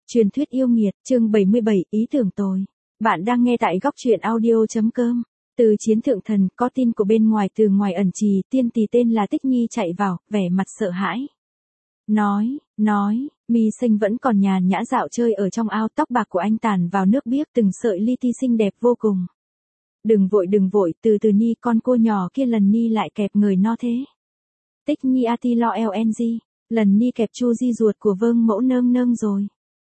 Truyền thuyết yêu nghiệt, chương 77, ý tưởng tồi. Bạn đang nghe tại góc truyện audio.com. Từ chiến thượng thần, có tin của bên ngoài từ ngoài ẩn trì, tiên tỷ tên là Tích Nhi chạy vào, vẻ mặt sợ hãi. Nói, Mi Sinh vẫn còn nhàn nhã dạo chơi ở trong ao, tóc bạc của anh tàn vào nước biếc, từng sợi li ti xinh đẹp vô cùng. Đừng vội, từ từ Nhi, con cô nhỏ kia lần Nhi lại kẹp người no thế. Tích Nhi ati lo lng, lần Nhi kẹp chu di ruột của vương mẫu nương rồi.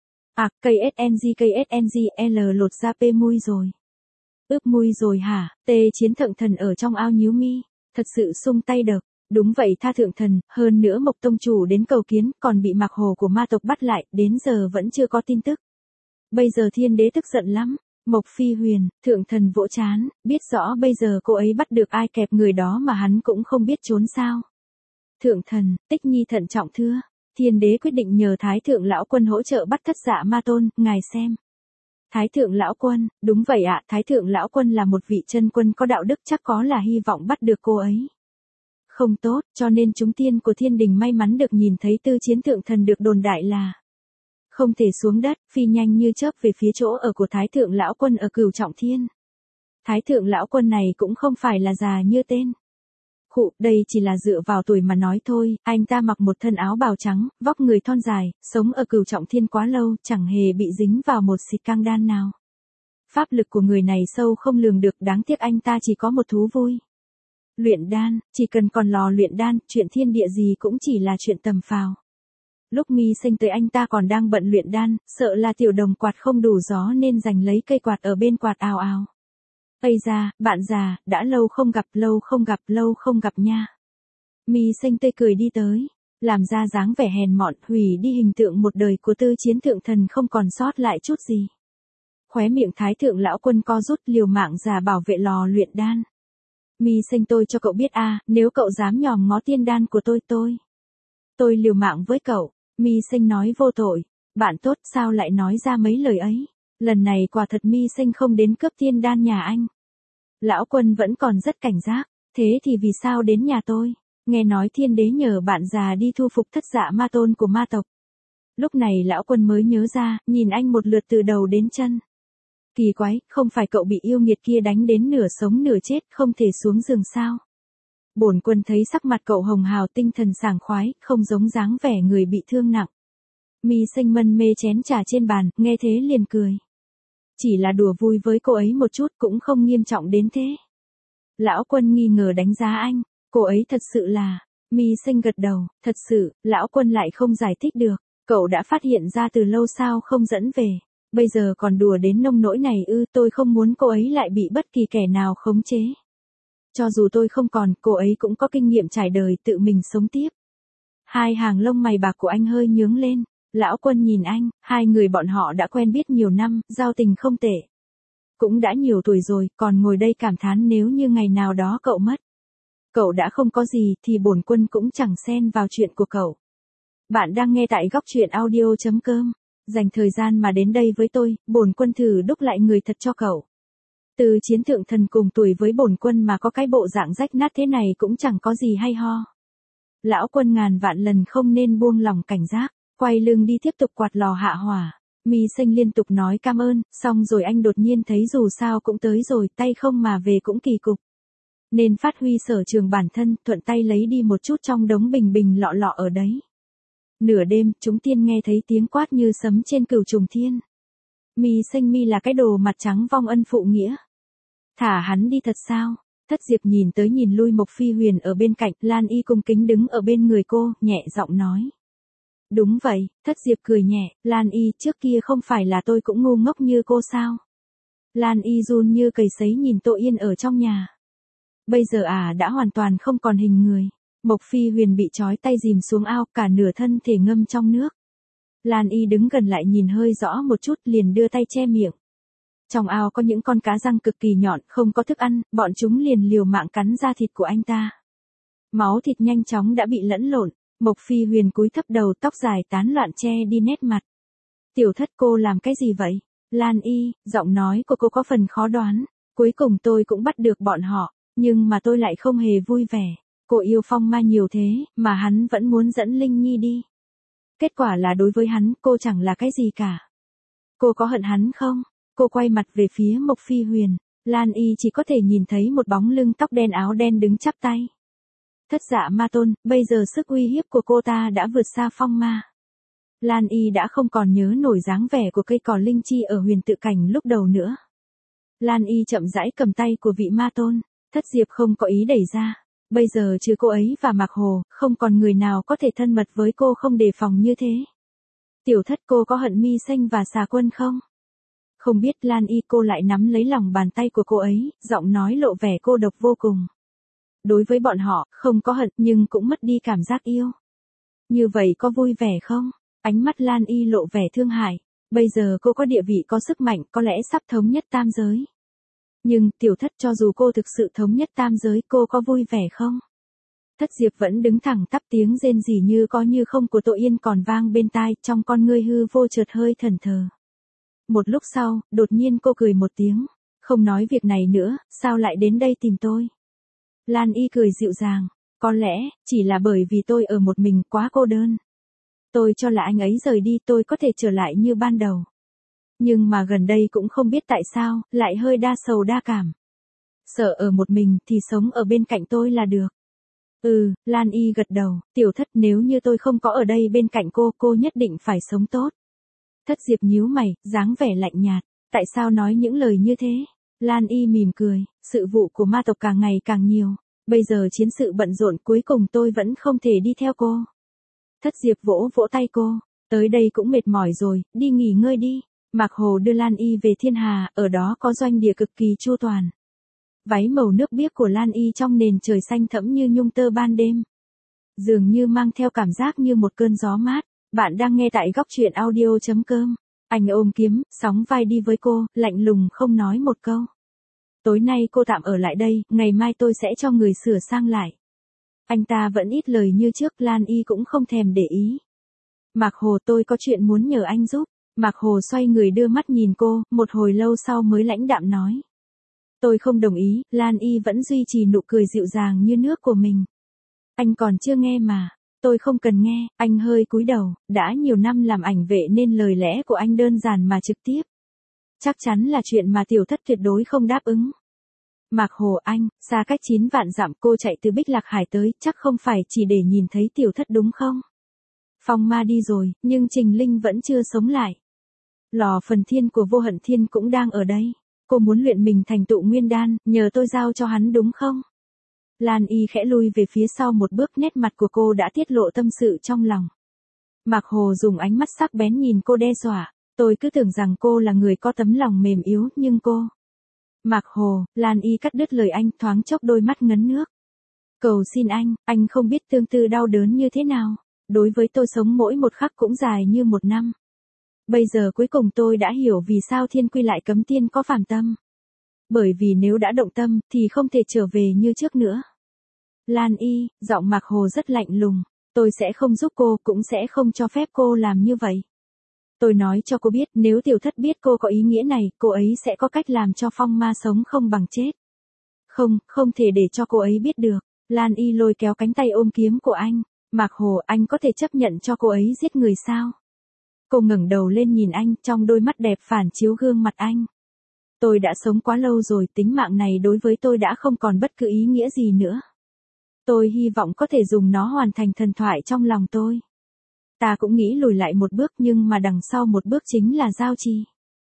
KSNG, L lột ra P mui rồi. Ướp mui rồi hả? T chiến thượng thần ở trong ao nhíu mi, thật sự sung tay đực. Đúng vậy tha thượng thần, hơn nữa Mộc tông chủ đến cầu kiến, còn bị Mạc Hồ của ma tộc bắt lại, đến giờ vẫn chưa có tin tức. Bây giờ thiên đế tức giận lắm. Mộc Phi Huyền, thượng thần vỗ trán, biết rõ bây giờ cô ấy bắt được ai kẹp người đó mà hắn cũng không biết trốn sao. Thượng thần, Tích Nhi thận trọng thưa. Thiên đế quyết định nhờ Thái Thượng Lão Quân hỗ trợ bắt Thất Dạ Ma Tôn, ngài xem. Thái Thượng Lão Quân, đúng vậy ạ, Thái Thượng Lão Quân là một vị chân quân có đạo đức, chắc có là hy vọng bắt được cô ấy. Không tốt, cho nên chúng tiên của thiên đình may mắn được nhìn thấy Tư Chiến thượng thần được đồn đại là không thể xuống đất, phi nhanh như chớp về phía chỗ ở của Thái Thượng Lão Quân ở Cửu Trọng Thiên. Thái Thượng Lão Quân này cũng không phải là già như tên. Đây chỉ là dựa vào tuổi mà nói thôi, anh ta mặc một thân áo bào trắng, vóc người thon dài, sống ở Cửu Trọng Thiên quá lâu, chẳng hề bị dính vào một xịt căng đan nào. Pháp lực của người này sâu không lường được, đáng tiếc anh ta chỉ có một thú vui. Luyện đan, chỉ cần còn lò luyện đan, chuyện thiên địa gì cũng chỉ là chuyện tầm phào. Lúc Mi Sinh tới anh ta còn đang bận luyện đan, sợ là tiểu đồng quạt không đủ gió nên giành lấy cây quạt ở bên quạt ào ào. Ây da, bạn già, đã lâu không gặp nha. Mi Sinh tươi cười đi tới, làm ra dáng vẻ hèn mọn, hủy đi hình tượng một đời của Tư Chiến thượng thần không còn sót lại chút gì. Khóe miệng Thái Thượng Lão Quân co rút, liều mạng già bảo vệ lò luyện đan. Mi Sinh, tôi cho cậu biết nếu cậu dám nhòm ngó tiên đan của tôi liều mạng với cậu. Mi Sinh nói vô tội, bạn tốt sao lại nói ra mấy lời ấy. Lần này quả thật Mi Sinh không đến cướp tiên đan nhà anh. Lão Quân vẫn còn rất cảnh giác, thế thì vì sao đến nhà tôi? Nghe nói thiên đế nhờ bạn già đi thu phục Thất Dạ Ma Tôn của ma tộc. Lúc này Lão Quân mới nhớ ra, nhìn anh một lượt từ đầu đến chân. Kỳ quái, không phải cậu bị yêu nghiệt kia đánh đến nửa sống nửa chết, không thể xuống giường sao? Bổn Quân thấy sắc mặt cậu hồng hào, tinh thần sảng khoái, không giống dáng vẻ người bị thương nặng. Mi Sinh mân mê chén trà trên bàn, nghe thế liền cười. Chỉ là đùa vui với cô ấy một chút, cũng không nghiêm trọng đến thế. Lão Quân nghi ngờ đánh giá anh, cô ấy thật sự là. Mi Sinh gật đầu, thật sự. Lão Quân lại không giải thích được, cậu đã phát hiện ra từ lâu sao không dẫn về. Bây giờ còn đùa đến nông nỗi này ư? Tôi không muốn cô ấy lại bị bất kỳ kẻ nào khống chế. Cho dù tôi không còn, cô ấy cũng có kinh nghiệm trải đời, tự mình sống tiếp. Hai hàng lông mày bạc của anh hơi nhướng lên. Lão Quân nhìn anh, hai người bọn họ đã quen biết nhiều năm, giao tình không tệ. Cũng đã nhiều tuổi rồi, còn ngồi đây cảm thán nếu như ngày nào đó cậu mất. Cậu đã không có gì thì bổn Quân cũng chẳng xen vào chuyện của cậu. Bạn đang nghe tại góc truyện audio.com. Dành thời gian mà đến đây với tôi, bổn Quân thử đúc lại người thật cho cậu. Từ Chiến thượng thần cùng tuổi với bổn Quân mà có cái bộ dạng rách nát thế này cũng chẳng có gì hay ho. Lão Quân ngàn vạn lần không nên buông lòng cảnh giác, quay lưng đi tiếp tục quạt lò hạ hỏa. Mi Sinh liên tục nói cảm ơn, xong rồi anh đột nhiên thấy dù sao cũng tới rồi, tay không mà về cũng kỳ cục. Nên phát huy sở trường bản thân, thuận tay lấy đi một chút trong đống bình lọ ở đấy. Nửa đêm, chúng tiên nghe thấy tiếng quát như sấm trên Cửu Trùng Thiên. Mi Sinh mi là cái đồ mặt trắng vong ân phụ nghĩa. Thả hắn đi thật sao? Thất Diệp nhìn tới nhìn lui, Mộc Phi Huyền ở bên cạnh, Lan Y cung kính đứng ở bên người cô, nhẹ giọng nói. Đúng vậy, Thất Diệp cười nhẹ, Lan Y, trước kia không phải là tôi cũng ngu ngốc như cô sao? Lan Y run như cầy sấy nhìn Tô Yên ở trong nhà. Bây giờ đã hoàn toàn không còn hình người. Mộc Phi Huyền bị trói tay dìm xuống ao, cả nửa thân thể ngâm trong nước. Lan Y đứng gần lại nhìn hơi rõ một chút, liền đưa tay che miệng. Trong ao có những con cá răng cực kỳ nhọn, không có thức ăn, bọn chúng liền liều mạng cắn da thịt của anh ta. Máu thịt nhanh chóng đã bị lẫn lộn, Mộc Phi Huyền cúi thấp đầu, tóc dài tán loạn che đi nét mặt. Tiểu Thất, cô làm cái gì vậy? Lan Y, giọng nói của cô có phần khó đoán. Cuối cùng tôi cũng bắt được bọn họ, nhưng mà tôi lại không hề vui vẻ. Cô yêu Phong Ma nhiều thế, mà hắn vẫn muốn dẫn Linh Nhi đi. Kết quả là đối với hắn, cô chẳng là cái gì cả. Cô có hận hắn không? Cô quay mặt về phía Mộc Phi Huyền. Lan Y chỉ có thể nhìn thấy một bóng lưng tóc đen áo đen đứng chắp tay. Thất Dạ Ma Tôn, bây giờ sức uy hiếp của cô ta đã vượt xa Phong Ma. Lan Y đã không còn nhớ nổi dáng vẻ của cây cỏ linh chi ở huyền tự cảnh lúc đầu nữa. Lan Y chậm rãi cầm tay của vị Ma Tôn. Thất Diệp không có ý đẩy ra. Bây giờ trừ cô ấy và Mạc Hồ, không còn người nào có thể thân mật với cô không đề phòng như thế. Tiểu Thất, cô có hận Mi Xanh và Xà Quân không? Không biết. Lan Y cô lại nắm lấy lòng bàn tay của cô ấy, giọng nói lộ vẻ cô độc vô cùng. Đối với bọn họ, không có hận nhưng cũng mất đi cảm giác yêu. Như vậy có vui vẻ không? Ánh mắt Lan Y lộ vẻ thương hại. Bây giờ cô có địa vị, có sức mạnh, có lẽ sắp thống nhất tam giới. Nhưng, Tiểu Thất, cho dù cô thực sự thống nhất tam giới, cô có vui vẻ không? Thất Diệp vẫn đứng thẳng tắp, tiếng rên rỉ như có như không của Tô Yên còn vang bên tai, trong con ngươi hư vô chợt hơi thẫn thờ. Một lúc sau, đột nhiên cô cười một tiếng. Không nói việc này nữa, sao lại đến đây tìm tôi? Lan Y cười dịu dàng. Có lẽ, chỉ là bởi vì tôi ở một mình quá cô đơn. Tôi cho là anh ấy rời đi tôi có thể trở lại như ban đầu. Nhưng mà gần đây cũng không biết tại sao, lại hơi đa sầu đa cảm. Sợ ở một mình thì sống ở bên cạnh tôi là được. Lan Y gật đầu. Tiểu Thất, nếu như tôi không có ở đây bên cạnh cô nhất định phải sống tốt. Thất Diệp nhíu mày, dáng vẻ lạnh nhạt. Tại sao nói những lời như thế? Lan Y mỉm cười. Sự vụ của ma tộc càng ngày càng nhiều. Bây giờ chiến sự bận rộn, cuối cùng tôi vẫn không thể đi theo cô. Thất Diệp vỗ vỗ tay cô. Tới đây cũng mệt mỏi rồi, đi nghỉ ngơi đi. Mạc Hồ đưa Lan Y về Thiên Hà, ở đó có doanh địa cực kỳ chu toàn. Váy màu nước biếc của Lan Y trong nền trời xanh thẫm như nhung tơ ban đêm. Dường như mang theo cảm giác như một cơn gió mát. Bạn đang nghe tại góc truyện audio.com. Anh ôm kiếm, sóng vai đi với cô, lạnh lùng không nói một câu. Tối nay cô tạm ở lại đây, ngày mai tôi sẽ cho người sửa sang lại. Anh ta vẫn ít lời như trước, Lan Y cũng không thèm để ý. Mạc Hồ, tôi có chuyện muốn nhờ anh giúp. Mạc Hồ xoay người đưa mắt nhìn cô, một hồi lâu sau mới lãnh đạm nói. Tôi không đồng ý. Lan Y vẫn duy trì nụ cười dịu dàng như nước của mình. Anh còn chưa nghe mà. Tôi không cần nghe. Anh hơi cúi đầu, đã nhiều năm làm ảnh vệ nên lời lẽ của anh đơn giản mà trực tiếp. Chắc chắn là chuyện mà Tiểu Thất tuyệt đối không đáp ứng. Mạc Hồ, anh, xa cách 9 vạn dặm cô chạy từ Bích Lạc Hải tới, chắc không phải chỉ để nhìn thấy Tiểu Thất đúng không? Phong Ma đi rồi, nhưng Trình Linh vẫn chưa sống lại. Lò phần thiên của Vô Hận Thiên cũng đang ở đây. Cô muốn luyện mình thành tụ nguyên đan, nhờ tôi giao cho hắn đúng không? Lan Y khẽ lui về phía sau một bước, nét mặt của cô đã tiết lộ tâm sự trong lòng. Mạc Hồ dùng ánh mắt sắc bén nhìn cô đe dọa. Tôi cứ tưởng rằng cô là người có tấm lòng mềm yếu, nhưng cô... Mạc Hồ, Lan Y cắt đứt lời anh, thoáng chốc đôi mắt ngấn nước. Cầu xin anh không biết tương tư đau đớn như thế nào. Đối với tôi sống mỗi một khắc cũng dài như một năm. Bây giờ cuối cùng tôi đã hiểu vì sao Thiên Quy lại cấm tiên có phàm tâm. Bởi vì nếu đã động tâm, thì không thể trở về như trước nữa. Lan Y, giọng Mạc Hồ rất lạnh lùng. Tôi sẽ không giúp cô, cũng sẽ không cho phép cô làm như vậy. Tôi nói cho cô biết, nếu Tiểu Thất biết cô có ý nghĩa này, cô ấy sẽ có cách làm cho Phong Ma sống không bằng chết. Không thể để cho cô ấy biết được. Lan Y lôi kéo cánh tay ôm kiếm của anh. Mạc Hồ, anh có thể chấp nhận cho cô ấy giết người sao? Cô ngẩng đầu lên nhìn anh, trong đôi mắt đẹp phản chiếu gương mặt anh. Tôi đã sống quá lâu rồi, tính mạng này đối với tôi đã không còn bất cứ ý nghĩa gì nữa. Tôi hy vọng có thể dùng nó hoàn thành thần thoại trong lòng tôi. Ta cũng nghĩ lùi lại một bước, nhưng mà đằng sau một bước chính là Giao Trì.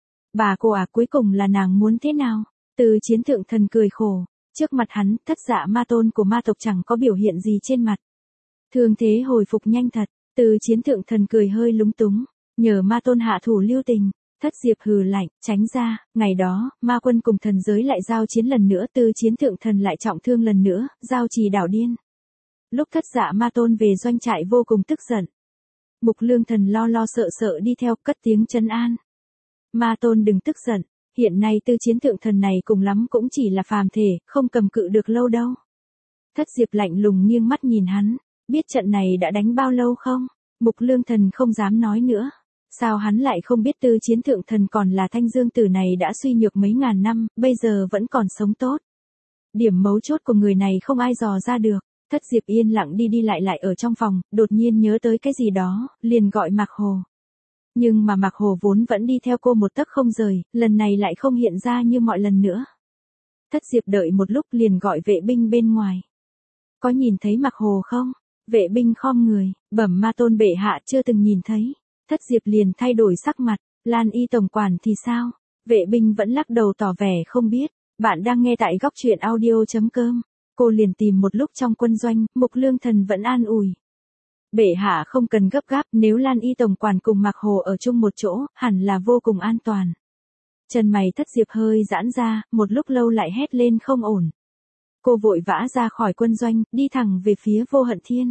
Bà cô à, cuối cùng là nàng muốn thế nào? Từ Chiến Thượng Thần cười khổ. Trước mặt hắn, Thất Dạ Ma Tôn của ma tộc chẳng có biểu hiện gì trên mặt. Thương thế hồi phục nhanh thật. Từ Chiến Thượng Thần cười hơi lúng túng. Nhờ Ma Tôn hạ thủ lưu tình. Thất Diệp hừ lạnh, tránh ra. Ngày đó, ma quân cùng thần giới lại giao chiến lần nữa. Từ Chiến Thượng Thần lại trọng thương lần nữa. Giao Trì đảo điên. Lúc Thất Dạ Ma Tôn về doanh trại vô cùng tức giận. Mục Lương Thần lo sợ sợ đi theo, cất tiếng trấn an. Ma Tôn đừng tức giận. Hiện nay Tư Chiến Thượng Thần này cùng lắm cũng chỉ là phàm thể, không cầm cự được lâu đâu. Thất Diệp lạnh lùng nghiêng mắt nhìn hắn. Biết trận này đã đánh bao lâu không? Mục Lương Thần không dám nói nữa. Sao hắn lại không biết Tư Chiến Thượng Thần còn là Thanh Dương Tử này đã suy nhược mấy ngàn năm, bây giờ vẫn còn sống tốt. Điểm mấu chốt của người này không ai dò ra được. Thất Diệp yên lặng đi lại ở trong phòng, đột nhiên nhớ tới cái gì đó, liền gọi Mạc Hồ. Nhưng mà Mạc Hồ vốn vẫn đi theo cô một tấc không rời, lần này lại không hiện ra như mọi lần nữa. Thất Diệp đợi một lúc liền gọi vệ binh bên ngoài. Có nhìn thấy Mạc Hồ không? Vệ binh khom người, bẩm ma tôn bệ hạ chưa từng nhìn thấy. Thất Diệp liền thay đổi sắc mặt, Lan Y tổng quản thì sao? Vệ binh vẫn lắc đầu tỏ vẻ không biết. Bạn đang nghe tại góc truyện audio.com. Cô liền tìm một lúc trong quân doanh, Mục Lương Thần vẫn an ủi. Bệ hạ không cần gấp gáp, nếu Lan Y tổng quản cùng Mạc Hồ ở chung một chỗ, hẳn là vô cùng an toàn. Chân mày Thất Diệp hơi giãn ra, một lúc lâu lại hét lên không ổn. Cô vội vã ra khỏi quân doanh, đi thẳng về phía Vô Hận Thiên.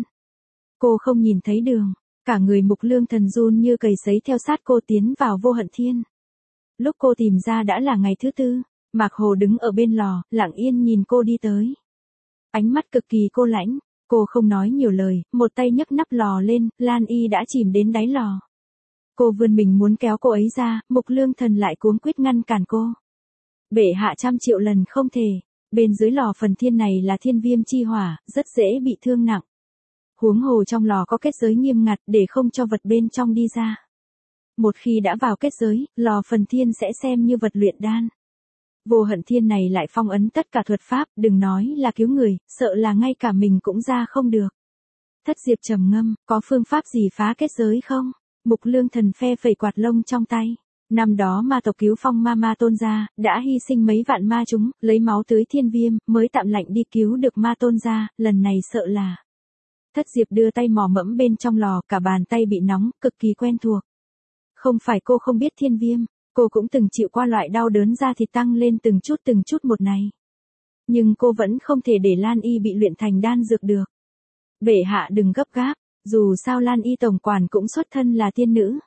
Cô không nhìn thấy đường, cả người Mục Lương Thần run như cầy sấy theo sát cô tiến vào Vô Hận Thiên. Lúc cô tìm ra đã là ngày thứ tư, Mạc Hồ đứng ở bên lò, lặng yên nhìn cô đi tới. Ánh mắt cực kỳ cô lãnh, cô không nói nhiều lời, một tay nhấc nắp lò lên, Lan Y đã chìm đến đáy lò. Cô vươn mình muốn kéo cô ấy ra, Mục Lương Thần lại cuống quýt ngăn cản cô. Bệ hạ 100 triệu lần không thể, bên dưới lò phần thiên này là thiên viêm chi hỏa, rất dễ bị thương nặng. Huống hồ trong lò có kết giới nghiêm ngặt để không cho vật bên trong đi ra. Một khi đã vào kết giới, lò phần thiên sẽ xem như vật luyện đan. Vô Hận Thiên này lại phong ấn tất cả thuật pháp, đừng nói là cứu người, sợ là ngay cả mình cũng ra không được. Thất Diệp trầm ngâm, có phương pháp gì phá kết giới không? Mục Lương Thần phe phẩy quạt lông trong tay. Năm đó ma tộc cứu phong ma tôn gia, đã hy sinh mấy vạn ma chúng, lấy máu tưới thiên viêm, mới tạm lạnh đi cứu được ma tôn gia, lần này sợ là. Thất Diệp đưa tay mò mẫm bên trong lò, cả bàn tay bị nóng, cực kỳ quen thuộc. Không phải cô không biết thiên viêm, cô cũng từng chịu qua loại đau đớn da thịt tăng lên từng chút một này. Nhưng cô vẫn không thể để Lan Y bị luyện thành đan dược được. Bệ hạ đừng gấp gáp, dù sao Lan Y tổng quản cũng xuất thân là tiên nữ.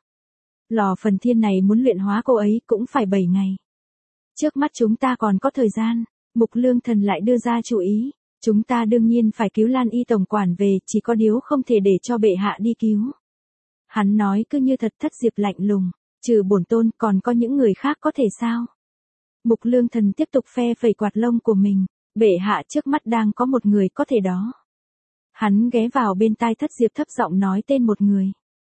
Lò phần thiên này muốn luyện hóa cô ấy cũng phải 7 ngày. Trước mắt chúng ta còn có thời gian, Mục Lương Thần lại đưa ra chủ ý. Chúng ta đương nhiên phải cứu Lan Y tổng quản về, chỉ có điều không thể để cho bệ hạ đi cứu. Hắn nói cứ như thật. Thất Diệp lạnh lùng, trừ bổn tôn còn có những người khác có thể sao? Mục Lương Thần tiếp tục phe phẩy quạt lông của mình, bệ hạ trước mắt đang có một người có thể đó. Hắn ghé vào bên tai Thất Diệp thấp giọng nói tên một người.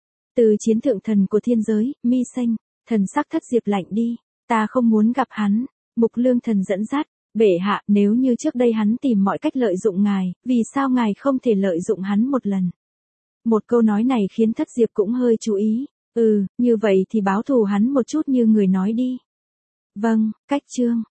Từ chiến thượng thần của thiên giới, Mi Xanh. Thần sắc Thất Diệp lạnh đi, ta không muốn gặp hắn. Mục Lương Thần dẫn dắt, bệ hạ, nếu như trước đây hắn tìm mọi cách lợi dụng ngài, vì sao ngài không thể lợi dụng hắn một lần? Một câu nói này khiến Thất Diệp cũng hơi chú ý. Như vậy thì báo thù hắn một chút như người nói đi. Vâng, cách chương.